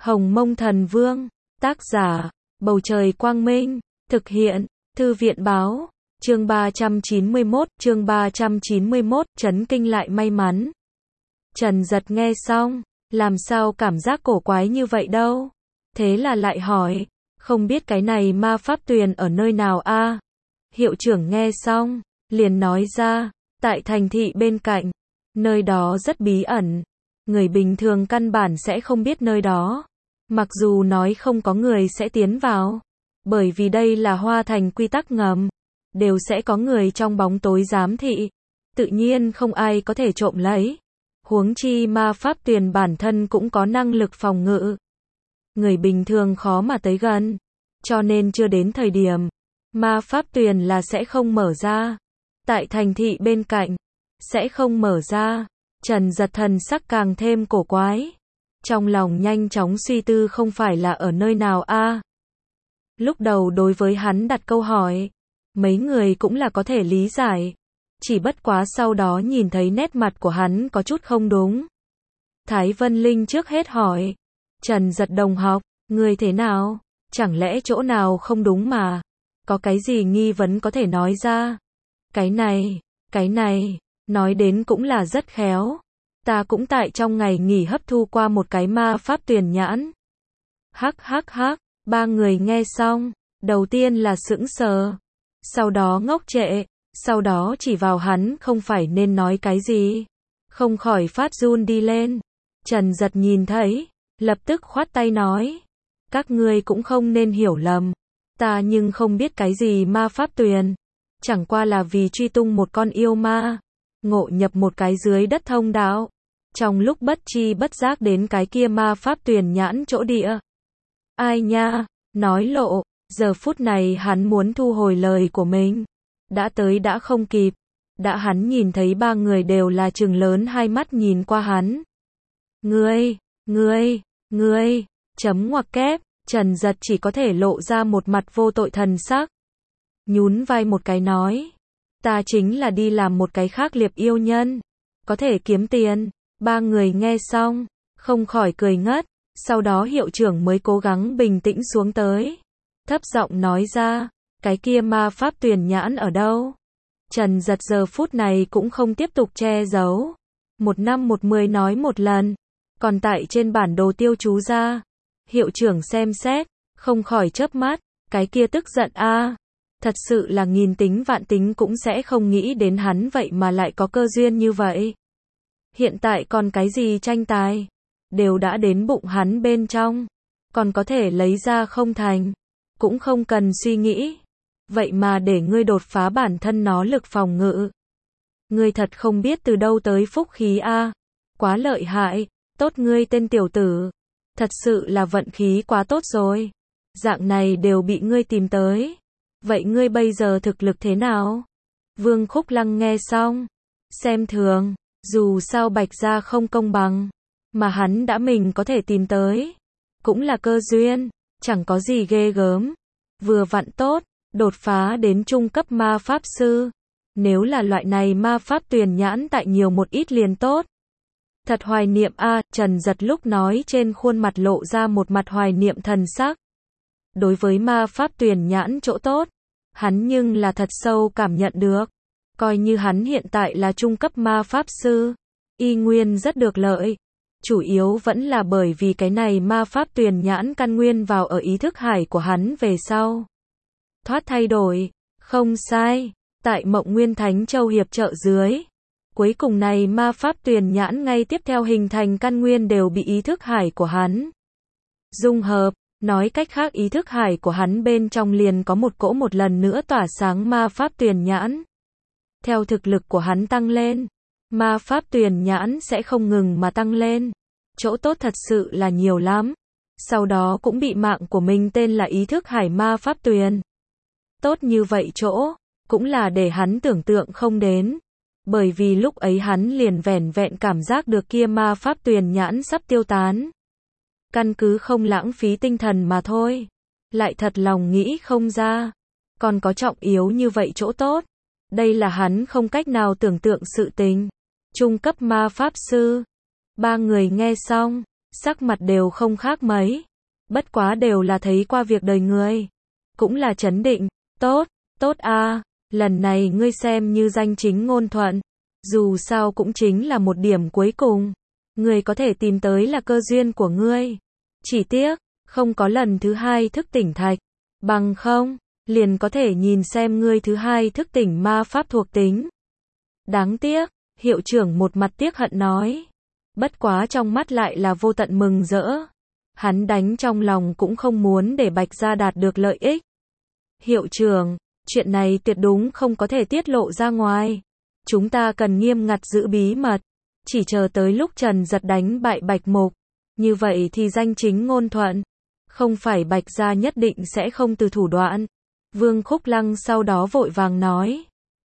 Hồng Mông Thần Vương, tác giả, Bầu Trời Quang Minh, thực hiện, Thư viện Báo, chương 391, chấn kinh lại may mắn. Trần Giật nghe xong, làm sao cảm giác cổ quái như vậy đâu? Thế là lại hỏi, không biết cái này ma pháp tuyền ở nơi nào a? Hiệu trưởng nghe xong, liền nói ra, tại thành thị bên cạnh, nơi đó rất bí ẩn, người bình thường căn bản sẽ không biết nơi đó. Mặc dù nói không có người sẽ tiến vào, bởi vì đây là Hoa Thành quy tắc ngầm, đều sẽ có người trong bóng tối giám thị, tự nhiên không ai có thể trộm lấy. Huống chi ma pháp tuyền bản thân cũng có năng lực phòng ngự, người bình thường khó mà tới gần, cho nên chưa đến thời điểm, ma pháp tuyền là sẽ không mở ra. Tại thành thị bên cạnh, sẽ không mở ra. Trần Giật thần sắc càng thêm cổ quái, trong lòng nhanh chóng suy tư không phải là ở nơi nào a. Lúc đầu đối với hắn đặt câu hỏi, mấy người cũng là có thể lý giải, chỉ bất quá sau đó nhìn thấy nét mặt của hắn có chút không đúng. Thái Vân Linh trước hết hỏi, Trần Giật đồng học, ngươi thế nào? Chẳng lẽ chỗ nào không đúng mà? Có cái gì nghi vấn có thể nói ra? Cái này, nói đến cũng là rất khéo. Ta cũng tại trong ngày nghỉ hấp thu qua một cái ma pháp tuyền nhãn. Hắc, ba người nghe xong, đầu tiên là sững sờ, sau đó ngốc trệ, sau đó chỉ vào hắn không phải nên nói cái gì, không khỏi phát run đi lên. Trần Giật nhìn thấy, lập tức khoát tay nói, các ngươi cũng không nên hiểu lầm, ta nhưng không biết cái gì ma pháp tuyền, chẳng qua là vì truy tung một con yêu ma, ngộ nhập một cái dưới đất thông đạo, trong lúc bất chi bất giác đến cái kia ma pháp tuyền nhãn chỗ địa. Ai nha, nói lộ, giờ phút này hắn muốn thu hồi lời của mình, đã tới đã không kịp, đã hắn nhìn thấy ba người đều là trừng lớn hai mắt nhìn qua hắn. Ngươi, chấm ngoặc kép, Trần Giật chỉ có thể lộ ra một mặt vô tội thần sắc. Nhún vai một cái nói, ta chính là đi làm một cái khác liệp yêu nhân, có thể kiếm tiền. Ba người nghe xong, không khỏi cười ngất, sau đó hiệu trưởng mới cố gắng bình tĩnh xuống tới. Thấp giọng nói ra, cái kia ma pháp tuyền nhãn ở đâu? Trần Giật giờ phút này cũng không tiếp tục che giấu. 1/10 nói một lần, còn tại trên bản đồ tiêu chú ra. Hiệu trưởng xem xét, không khỏi chớp mắt, cái kia tức giận a. Thật sự là nghìn tính vạn tính cũng sẽ không nghĩ đến hắn vậy mà lại có cơ duyên như vậy. Hiện tại còn cái gì tranh tài, đều đã đến bụng hắn bên trong, còn có thể lấy ra không thành, cũng không cần suy nghĩ. Vậy mà để ngươi đột phá bản thân nó lực phòng ngự. Ngươi thật không biết từ đâu tới phúc khí a, quá lợi hại, tốt ngươi tên tiểu tử, thật sự là vận khí quá tốt rồi. Dạng này đều bị ngươi tìm tới. Vậy ngươi bây giờ thực lực thế nào? Vương Khúc Lăng nghe xong, xem thường. Dù sao Bạch gia không công bằng, mà hắn đã mình có thể tìm tới, cũng là cơ duyên, chẳng có gì ghê gớm. Vừa vặn tốt, đột phá đến trung cấp ma pháp sư. Nếu là loại này ma pháp tuyền nhãn tại nhiều một ít liền tốt. Thật hoài niệm a, Trần Giật lúc nói trên khuôn mặt lộ ra một mặt hoài niệm thần sắc. Đối với ma pháp tuyền nhãn chỗ tốt, hắn nhưng là thật sâu cảm nhận được. Coi như hắn hiện tại là trung cấp ma pháp sư, y nguyên rất được lợi. Chủ yếu vẫn là bởi vì cái này ma pháp tuyền nhãn căn nguyên vào ở ý thức hải của hắn về sau. Thoát thay đổi, không sai, tại Mộng Nguyên Thánh Châu hiệp trợ dưới. Cuối cùng này ma pháp tuyền nhãn ngay tiếp theo hình thành căn nguyên đều bị ý thức hải của hắn dung hợp. Nói cách khác ý thức hải của hắn bên trong liền có một cỗ một lần nữa tỏa sáng ma pháp tuyền nhãn. Theo thực lực của hắn tăng lên, ma pháp tuyền nhãn sẽ không ngừng mà tăng lên. Chỗ tốt thật sự là nhiều lắm. Sau đó cũng bị mạng của mình tên là ý thức hải ma pháp tuyền. Tốt như vậy chỗ, cũng là để hắn tưởng tượng không đến. Bởi vì lúc ấy hắn liền vẻn vẹn cảm giác được kia ma pháp tuyền nhãn sắp tiêu tán. Căn cứ không lãng phí tinh thần mà thôi. Lại thật lòng nghĩ không ra. Còn có trọng yếu như vậy chỗ tốt. Đây là hắn không cách nào tưởng tượng sự tình. Trung cấp ma pháp sư. Ba người nghe xong, sắc mặt đều không khác mấy. Bất quá đều là thấy qua việc đời người. Cũng là trấn định, tốt, tốt a, lần này ngươi xem như danh chính ngôn thuận. Dù sao cũng chính là một điểm cuối cùng. Ngươi có thể tìm tới là cơ duyên của ngươi. Chỉ tiếc, không có lần thứ hai thức tỉnh thạch. Bằng không, liền có thể nhìn xem ngươi thứ hai thức tỉnh ma pháp thuộc tính. Đáng tiếc, hiệu trưởng một mặt tiếc hận nói. Bất quá trong mắt lại là vô tận mừng rỡ. Hắn đánh trong lòng cũng không muốn để Bạch Gia đạt được lợi ích. Hiệu trưởng, chuyện này tuyệt đúng không có thể tiết lộ ra ngoài. Chúng ta cần nghiêm ngặt giữ bí mật. Chỉ chờ tới lúc Trần Giật đánh bại Bạch Mục. Như vậy thì danh chính ngôn thuận. Không phải Bạch Gia nhất định sẽ không từ thủ đoạn. Vương Khúc Lăng sau đó vội vàng nói.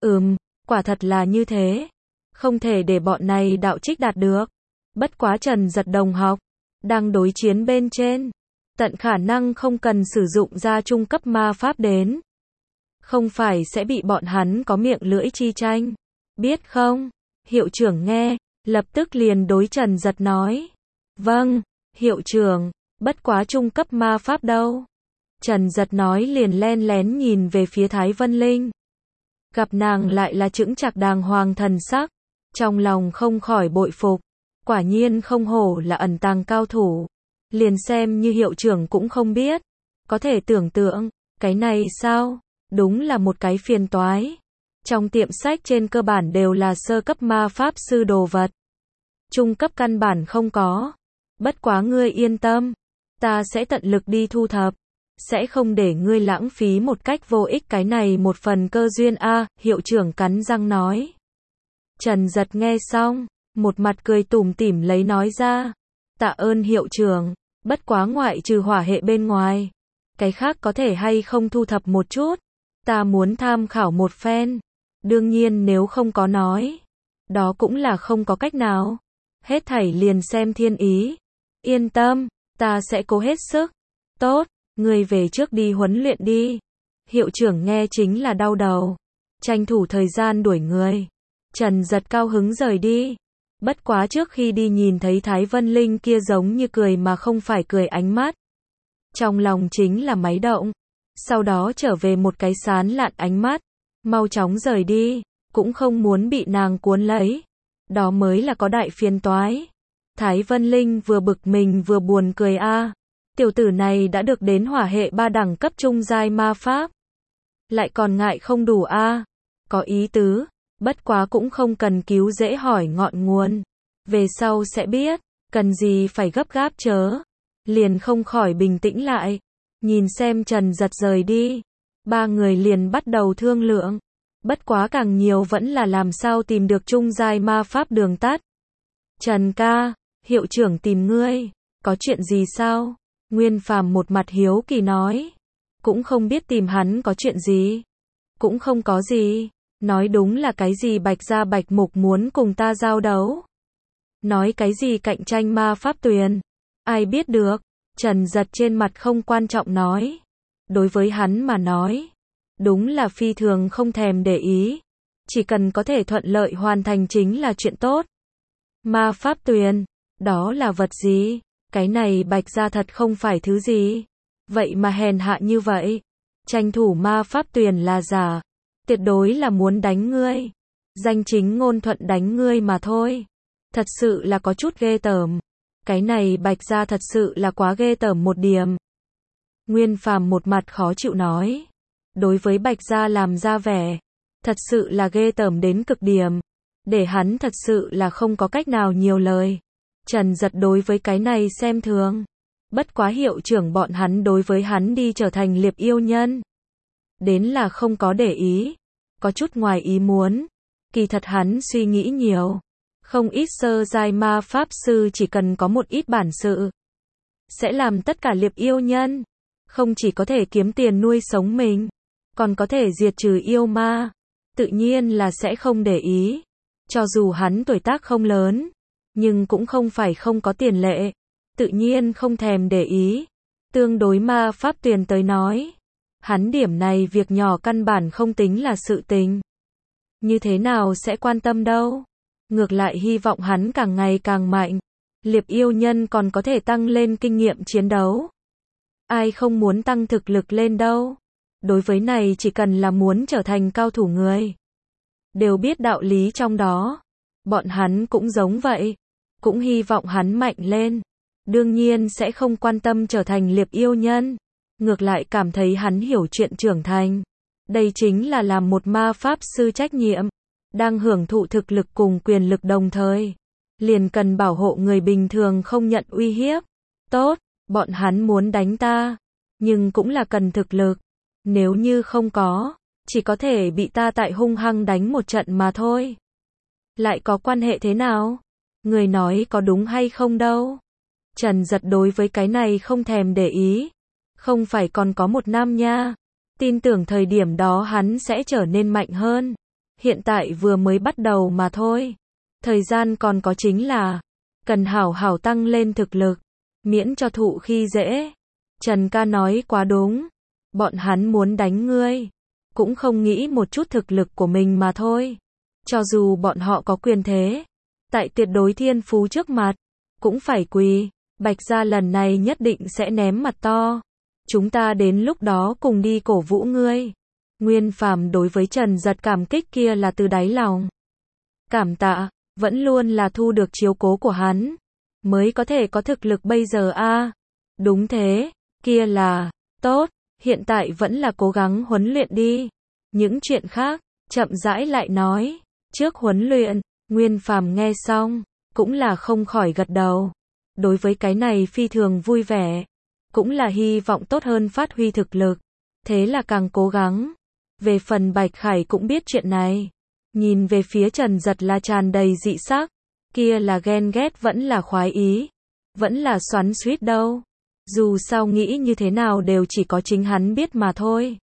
Quả thật là như thế. Không thể để bọn này đạo trích đạt được. Bất quá Trần Giật đồng học. Đang đối chiến bên trên. Tận khả năng không cần sử dụng ra trung cấp ma pháp đến. Không phải sẽ bị bọn hắn có miệng lưỡi chi tranh. Biết không? Hiệu trưởng nghe. Lập tức liền đối Trần Giật nói. Vâng, hiệu trưởng. Bất quá trung cấp ma pháp đâu. Trần Giật nói liền len lén nhìn về phía Thái Vân Linh. Gặp nàng lại là chững chạc đàng hoàng thần sắc. Trong lòng không khỏi bội phục. Quả nhiên không hổ là ẩn tàng cao thủ. Liền xem như hiệu trưởng cũng không biết. Có thể tưởng tượng, cái này sao? Đúng là một cái phiền toái. Trong tiệm sách trên cơ bản đều là sơ cấp ma pháp sư đồ vật. Trung cấp căn bản không có. Bất quá ngươi yên tâm. Ta sẽ tận lực đi thu thập. Sẽ không để ngươi lãng phí một cách vô ích cái này một phần cơ duyên a, hiệu trưởng cắn răng nói. Trần Giật nghe xong, một mặt cười tủm tỉm lấy nói ra. Tạ ơn hiệu trưởng, bất quá ngoại trừ hỏa hệ bên ngoài. Cái khác có thể hay không thu thập một chút. Ta muốn tham khảo một phen. Đương nhiên nếu không có nói. Đó cũng là không có cách nào. Hết thảy liền xem thiên ý. Yên tâm, ta sẽ cố hết sức. Tốt, ngươi về trước đi huấn luyện đi. Hiệu trưởng nghe chính là đau đầu. Tranh thủ thời gian đuổi người. Trần Giật cao hứng rời đi. Bất quá trước khi đi nhìn thấy Thái Vân Linh kia giống như cười mà không phải cười ánh mắt. Trong lòng chính là máy động. Sau đó trở về một cái sán lạn ánh mắt. Mau chóng rời đi. Cũng không muốn bị nàng cuốn lấy. Đó mới là có đại phiền toái. Thái Vân Linh vừa bực mình vừa buồn cười a. Tiểu tử này đã được đến hỏa hệ 3 đẳng cấp trung giai ma pháp. Lại còn ngại không đủ a. Có ý tứ. Bất quá cũng không cần cứu dễ hỏi ngọn nguồn. Về sau sẽ biết. Cần gì phải gấp gáp chớ. Liền không khỏi bình tĩnh lại. Nhìn xem Trần Giật rời đi. Ba người liền bắt đầu thương lượng. Bất quá càng nhiều vẫn là làm sao tìm được trung giai ma pháp đường tắt. Trần ca, hiệu trưởng tìm ngươi. Có chuyện gì sao? Nguyên Phàm một mặt hiếu kỳ nói. Cũng không biết tìm hắn có chuyện gì. Cũng không có gì. Nói đúng là cái gì Bạch Gia Bạch Mục muốn cùng ta giao đấu. Nói cái gì cạnh tranh ma pháp tuyền. Ai biết được. Trần Giật trên mặt không quan trọng nói. Đối với hắn mà nói. Đúng là phi thường không thèm để ý. Chỉ cần có thể thuận lợi hoàn thành chính là chuyện tốt. Ma pháp tuyền. Đó là vật gì? Cái này Bạch Gia thật không phải thứ gì. Vậy mà hèn hạ như vậy. Tranh thủ ma pháp tuyền là giả. Tuyệt đối là muốn đánh ngươi. Danh chính ngôn thuận đánh ngươi mà thôi. Thật sự là có chút ghê tởm. Cái này Bạch Gia thật sự là quá ghê tởm một điểm. Nguyên Phàm một mặt khó chịu nói. Đối với Bạch Gia làm ra vẻ. Thật sự là ghê tởm đến cực điểm. Để hắn thật sự là không có cách nào nhiều lời. Trần Giật đối với cái này xem thường. Bất quá hiệu trưởng bọn hắn đối với hắn đi trở thành liệp yêu nhân. Đến là không có để ý. Có chút ngoài ý muốn. Kỳ thật hắn suy nghĩ nhiều. Không ít sơ giai ma pháp sư chỉ cần có một ít bản sự. Sẽ làm tất cả liệp yêu nhân. Không chỉ có thể kiếm tiền nuôi sống mình. Còn có thể diệt trừ yêu ma. Tự nhiên là sẽ không để ý. Cho dù hắn tuổi tác không lớn. Nhưng cũng không phải không có tiền lệ. Tự nhiên không thèm để ý. Tương đối ma pháp tuyền tới nói. Hắn điểm này việc nhỏ căn bản không tính là sự tình. Như thế nào sẽ quan tâm đâu. Ngược lại hy vọng hắn càng ngày càng mạnh. Liệp yêu nhân còn có thể tăng lên kinh nghiệm chiến đấu. Ai không muốn tăng thực lực lên đâu. Đối với này chỉ cần là muốn trở thành cao thủ người. Đều biết đạo lý trong đó. Bọn hắn cũng giống vậy. Cũng hy vọng hắn mạnh lên. Đương nhiên sẽ không quan tâm trở thành liệp yêu nhân. Ngược lại cảm thấy hắn hiểu chuyện trưởng thành. Đây chính là làm một ma pháp sư trách nhiệm. Đang hưởng thụ thực lực cùng quyền lực đồng thời. Liền cần bảo hộ người bình thường không nhận uy hiếp. Tốt, bọn hắn muốn đánh ta. Nhưng cũng là cần thực lực. Nếu như không có, chỉ có thể bị ta tại hung hăng đánh một trận mà thôi. Lại có quan hệ thế nào? Người nói có đúng hay không đâu. Trần Giật đối với cái này không thèm để ý. Không phải còn có một năm nha. Tin tưởng thời điểm đó hắn sẽ trở nên mạnh hơn. Hiện tại vừa mới bắt đầu mà thôi. Thời gian còn có chính là cần hảo hảo tăng lên thực lực, miễn cho thụ khi dễ. Trần ca nói quá đúng. Bọn hắn muốn đánh ngươi, cũng không nghĩ một chút thực lực của mình mà thôi. Cho dù bọn họ có quyền thế, tại tuyệt đối thiên phú trước mặt, cũng phải quỳ. Bạch gia lần này nhất định sẽ ném mặt to. Chúng ta đến lúc đó cùng đi cổ vũ ngươi. Nguyên Phàm đối với Trần Giật cảm kích kia là từ đáy lòng. Cảm tạ, vẫn luôn là thu được chiếu cố của hắn, mới có thể có thực lực bây giờ a. Đúng thế, kia là, tốt, hiện tại vẫn là cố gắng huấn luyện đi. Những chuyện khác, chậm rãi lại nói. Trước huấn luyện, Nguyên Phàm nghe xong, cũng là không khỏi gật đầu. Đối với cái này phi thường vui vẻ, cũng là hy vọng tốt hơn phát huy thực lực. Thế là càng cố gắng. Về phần Bạch Khải cũng biết chuyện này. Nhìn về phía Trần Giật là tràn đầy dị sắc. Kia là ghen ghét vẫn là khoái ý. Vẫn là xoắn xuýt đâu. Dù sao nghĩ như thế nào đều chỉ có chính hắn biết mà thôi.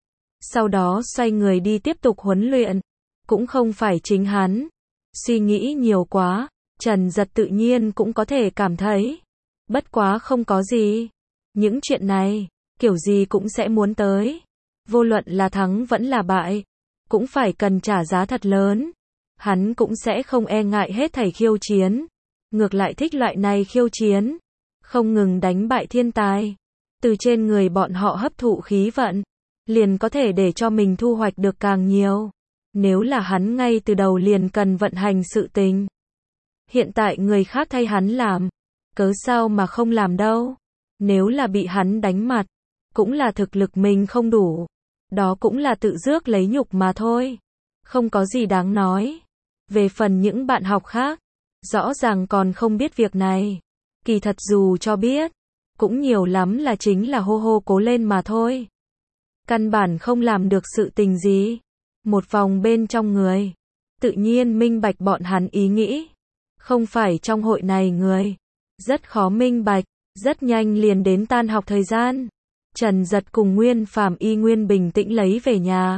Sau đó xoay người đi tiếp tục huấn luyện. Cũng không phải chính hắn. Suy nghĩ nhiều quá. Trần Giật tự nhiên cũng có thể cảm thấy. Bất quá không có gì. Những chuyện này, kiểu gì cũng sẽ muốn tới. Vô luận là thắng vẫn là bại, cũng phải cần trả giá thật lớn. Hắn cũng sẽ không e ngại hết thảy khiêu chiến. Ngược lại thích loại này khiêu chiến. Không ngừng đánh bại thiên tài. Từ trên người bọn họ hấp thụ khí vận. Liền có thể để cho mình thu hoạch được càng nhiều. Nếu là hắn ngay từ đầu liền cần vận hành sự tình. Hiện tại người khác thay hắn làm. Cớ sao mà không làm đâu. Nếu là bị hắn đánh mặt, cũng là thực lực mình không đủ. Đó cũng là tự rước lấy nhục mà thôi. Không có gì đáng nói. Về phần những bạn học khác, rõ ràng còn không biết việc này. Kỳ thật dù cho biết, cũng nhiều lắm là chính là hô hô cố lên mà thôi. Căn bản không làm được sự tình gì. Một vòng bên trong người, tự nhiên minh bạch bọn hắn ý nghĩ. Không phải trong hội này người, rất khó minh bạch. Rất nhanh liền đến tan học thời gian. Trần Giật cùng Nguyên Phàm y nguyên bình tĩnh lấy về nhà.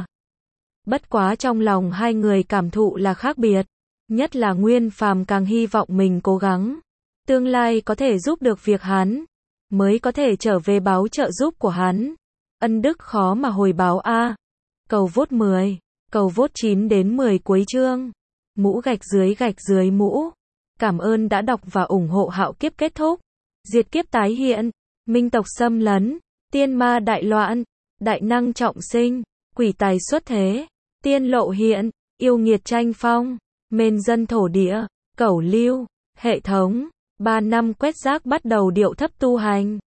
Bất quá trong lòng hai người cảm thụ là khác biệt. Nhất là Nguyên Phàm càng hy vọng mình cố gắng. Tương lai có thể giúp được việc hắn. Mới có thể trở về báo trợ giúp của hắn. Ân đức khó mà hồi báo a. Cầu vote 10. Cầu vote 9 đến 10 cuối chương. Mũ gạch dưới mũ. Cảm ơn đã đọc và ủng hộ Hạo Kiếp kết thúc. Diệt kiếp tái hiện, minh tộc xâm lấn, tiên ma đại loạn, đại năng trọng sinh, quỷ tài xuất thế, tiên lộ hiện, yêu nghiệt tranh phong, mên dân thổ địa, cẩu lưu, hệ thống, 3 năm quét rác bắt đầu điệu thấp tu hành.